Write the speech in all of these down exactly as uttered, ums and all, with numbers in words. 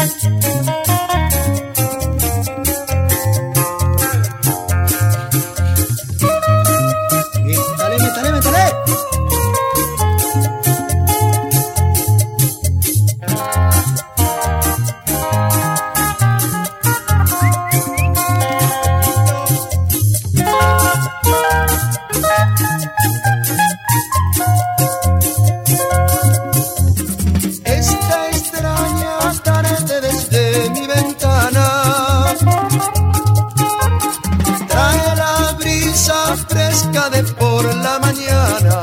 Métale, métale, métale. Esta extraña tarde desde mi ventana trae la brisa fresca de por la mañana.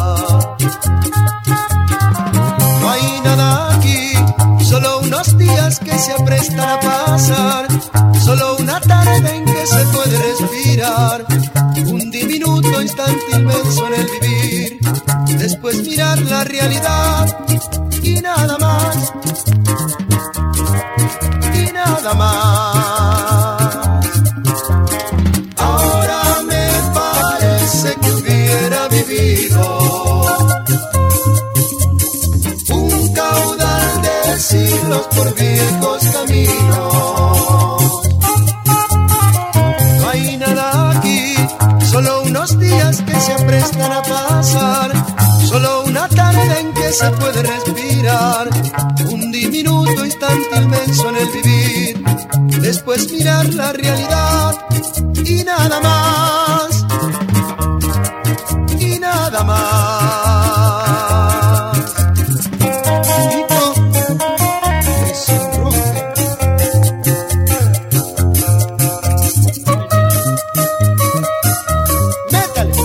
No hay nada aquí, solo unos días que se aprestan a pasar, solo una tarde en que se puede respirar, un diminuto instante inmenso en el vivir, después mirar la realidad y nada más, y nada más. Ahora me parece que hubiera vivido un caudal de siglos por viejos caminos. No hay nada aquí, solo unos días que se aprestan a pasar, solo una tarde en que se puede respirar, un diminuto instante inmenso en el vivir, después mirar la realidad y nada más, y nada más. Chiquito, me sonroje. Métale.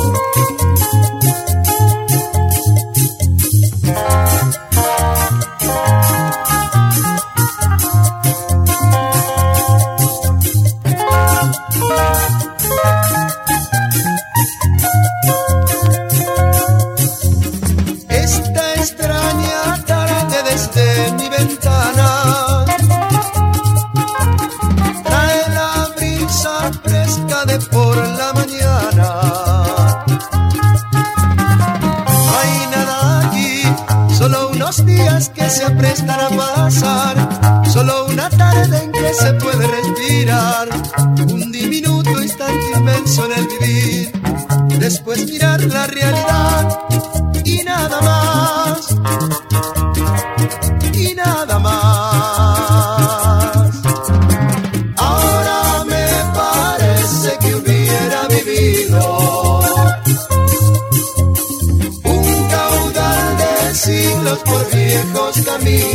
Esta extraña tarde desde mi ventana trae la brisa fresca de por la mañana. No hay nada aquí, solo unos días que se aprestan a pasar, solo una tarde en que se puede respirar, un diminuto instante inmenso en el vivir, después mirar la realidad y nada más, y nada más. Ahora me parece que hubiera vivido un caudal de siglos por viejos caminos.